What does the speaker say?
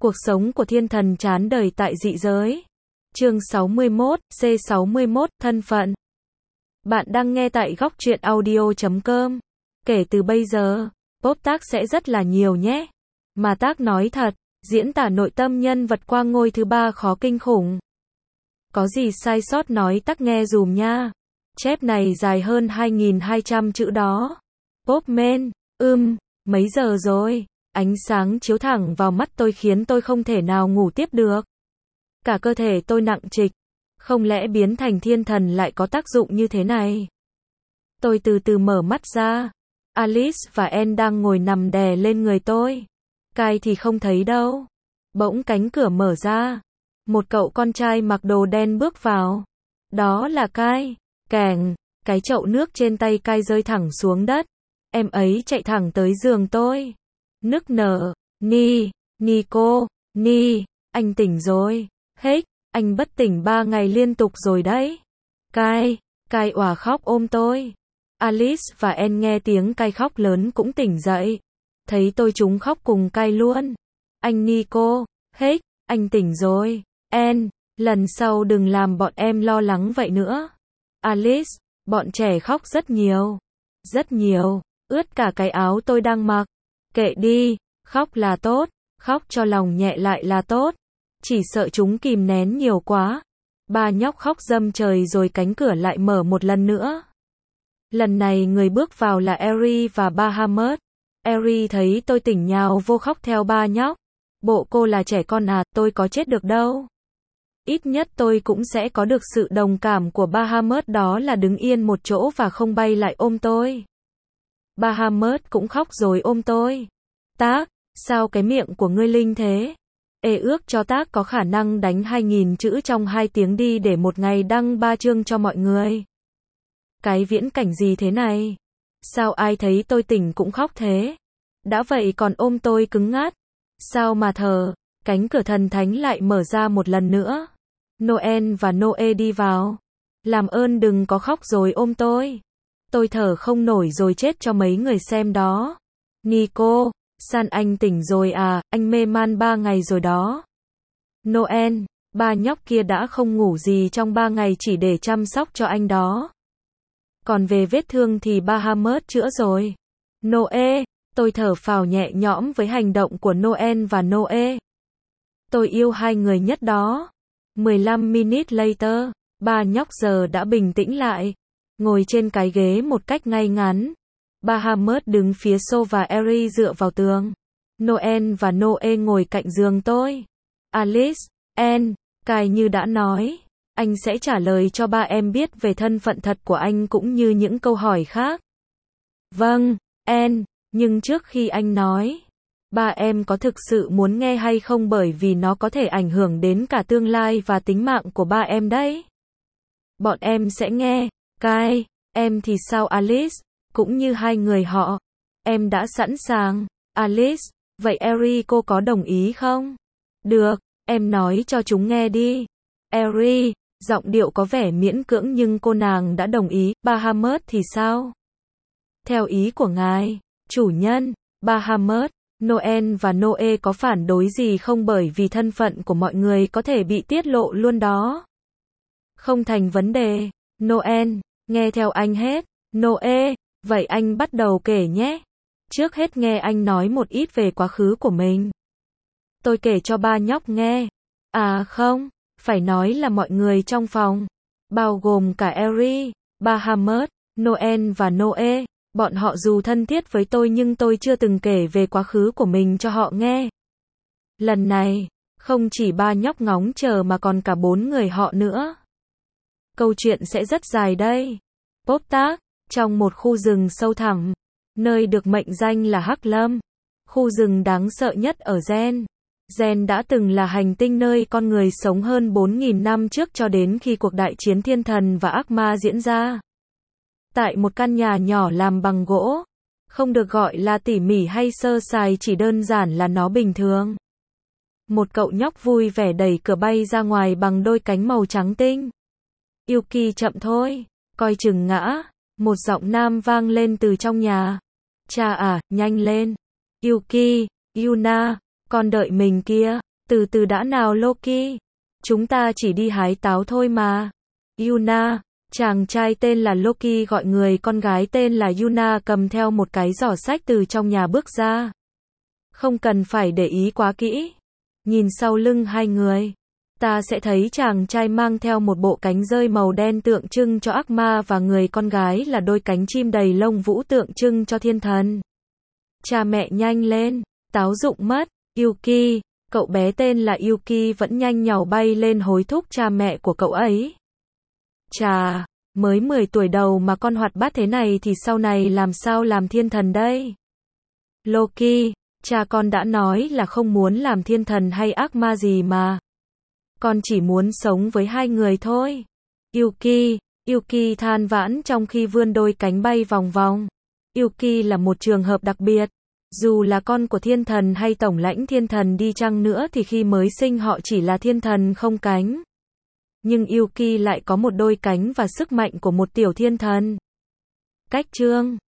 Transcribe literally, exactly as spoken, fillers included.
Cuộc sống của thiên thần chán đời tại dị giới. Chương sáu mươi mốt, C sáu mươi mốt, thân phận. Bạn đang nghe tại góc truyện audio chấm com. Kể từ bây giờ, pop tác sẽ rất là nhiều nhé. Mà tác nói thật, diễn tả nội tâm nhân vật qua ngôi thứ ba khó kinh khủng. Có gì sai sót nói tắc nghe dùm nha. Chép này dài hơn hai nghìn hai trăm chữ đó. Popman, ưm, mấy giờ rồi? Ánh sáng chiếu thẳng vào mắt tôi khiến tôi không thể nào ngủ tiếp được. Cả cơ thể tôi nặng trịch. Không lẽ biến thành thiên thần lại có tác dụng như thế này? Tôi từ từ mở mắt ra. Alice và Anne đang ngồi nằm đè lên người tôi. Kai thì không thấy đâu. Bỗng cánh cửa mở ra. Một cậu con trai mặc đồ đen bước vào. Đó là Kai. Kèng, cái chậu nước trên tay Kai rơi thẳng xuống đất. Em ấy chạy thẳng tới giường tôi. Nức nở, Ni, Nico, Ni, anh tỉnh rồi. Hết, anh bất tỉnh ba ngày liên tục rồi đấy. Kai, Kai òa khóc ôm tôi. Alice và Anne nghe tiếng Kai khóc lớn cũng tỉnh dậy. Thấy tôi chúng khóc cùng Kai luôn. Anh Nico, hết, anh tỉnh rồi. Anne, lần sau đừng làm bọn em lo lắng vậy nữa. Alice, bọn trẻ khóc rất nhiều. Rất nhiều, ướt cả cái áo tôi đang mặc. Kệ đi, khóc là tốt, khóc cho lòng nhẹ lại là tốt. Chỉ sợ chúng kìm nén nhiều quá. Ba nhóc khóc râm trời rồi cánh cửa lại mở một lần nữa. Lần này người bước vào là Eri và Bahamut. Eri thấy tôi tỉnh nhào vô khóc theo ba nhóc. Bộ cô là trẻ con à, tôi có chết được đâu. Ít nhất tôi cũng sẽ có được sự đồng cảm của Bahamut, đó là đứng yên một chỗ và không bay lại ôm tôi. Bahamut cũng khóc rồi ôm tôi. Tác, sao cái miệng của ngươi linh thế? Ê ước cho Tác có khả năng đánh hai nghìn chữ trong hai tiếng đi để một ngày đăng ba chương cho mọi người. Cái viễn cảnh gì thế này? Sao ai thấy tôi tỉnh cũng khóc thế? Đã vậy còn ôm tôi cứng ngắt. Sao mà thờ? Cánh cửa thần thánh lại mở ra một lần nữa. Noel và Noe đi vào. Làm ơn đừng có khóc rồi ôm tôi. Tôi thở không nổi rồi chết cho mấy người xem đó. Nico, San anh tỉnh rồi à, anh mê man ba ngày rồi đó. Noel, ba nhóc kia đã không ngủ gì trong ba ngày chỉ để chăm sóc cho anh đó. Còn về vết thương thì Bahamut chữa rồi. Noe, tôi thở phào nhẹ nhõm với hành động của Noel và Noe. Tôi yêu hai người nhất đó. mười lăm minutes later, ba nhóc giờ đã bình tĩnh lại. Ngồi trên cái ghế một cách ngay ngắn. Bahamut đứng phía sau và Eri dựa vào tường. Noel và Noe ngồi cạnh giường tôi. Alice, Anne, Kai như đã nói. Anh sẽ trả lời cho ba em biết về thân phận thật của anh cũng như những câu hỏi khác. Vâng, Anne, nhưng trước khi anh nói, ba em có thực sự muốn nghe hay không, bởi vì nó có thể ảnh hưởng đến cả tương lai và tính mạng của ba em đấy. Bọn em sẽ nghe. Kai, em thì sao Alice? Cũng như hai người họ. Em đã sẵn sàng. Alice, vậy Eri cô có đồng ý không? Được, em nói cho chúng nghe đi. Eri, giọng điệu có vẻ miễn cưỡng nhưng cô nàng đã đồng ý. Bahamut thì sao? Theo ý của ngài, chủ nhân. Bahamut, Noel và Noe có phản đối gì không, bởi vì thân phận của mọi người có thể bị tiết lộ luôn đó. Không thành vấn đề. Noel, nghe theo anh hết. Noe, vậy anh bắt đầu kể nhé. Trước hết nghe anh nói một ít về quá khứ của mình. Tôi kể cho ba nhóc nghe. À không, phải nói là mọi người trong phòng. Bao gồm cả Eri, Bahamut, Noel và Noe. Bọn họ dù thân thiết với tôi nhưng tôi chưa từng kể về quá khứ của mình cho họ nghe. Lần này, không chỉ ba nhóc ngóng chờ mà còn cả bốn người họ nữa. Câu chuyện sẽ rất dài đây. Pop tác, trong một khu rừng sâu thẳm, nơi được mệnh danh là Hắc Lâm. Khu rừng đáng sợ nhất ở Gen. Gen đã từng là hành tinh nơi con người sống hơn bốn nghìn năm trước cho đến khi cuộc đại chiến thiên thần và ác ma diễn ra. Tại một căn nhà nhỏ làm bằng gỗ, không được gọi là tỉ mỉ hay sơ sài, chỉ đơn giản là nó bình thường. Một cậu nhóc vui vẻ đẩy cửa bay ra ngoài bằng đôi cánh màu trắng tinh. Yuki chậm thôi, coi chừng ngã. Một giọng nam vang lên từ trong nhà. Cha à, nhanh lên. Yuki, Yuna, con đợi mình kia. Từ từ đã nào Loki. Chúng ta chỉ đi hái táo thôi mà. Yuna. Chàng trai tên là Loki gọi người con gái tên là Yuna cầm theo một cái giỏ sách từ trong nhà bước ra. Không cần phải để ý quá kỹ. Nhìn sau lưng hai người. Ta sẽ thấy chàng trai mang theo một bộ cánh rơi màu đen tượng trưng cho ác ma và người con gái là đôi cánh chim đầy lông vũ tượng trưng cho thiên thần. Cha mẹ nhanh lên. Táo rụng mất. Yuki. Cậu bé tên là Yuki vẫn nhanh nhảu bay lên hối thúc cha mẹ của cậu ấy. Chà, mới mười tuổi đầu mà con hoạt bát thế này thì sau này làm sao làm thiên thần đây? Loki, cha con đã nói là không muốn làm thiên thần hay ác ma gì mà. Con chỉ muốn sống với hai người thôi. Yuki, Yuki than vãn trong khi vươn đôi cánh bay vòng vòng. Yuki là một trường hợp đặc biệt. Dù là con của thiên thần hay tổng lãnh thiên thần đi chăng nữa thì khi mới sinh họ chỉ là thiên thần không cánh. Nhưng Yuki lại có một đôi cánh và sức mạnh của một tiểu thiên thần. Cách chương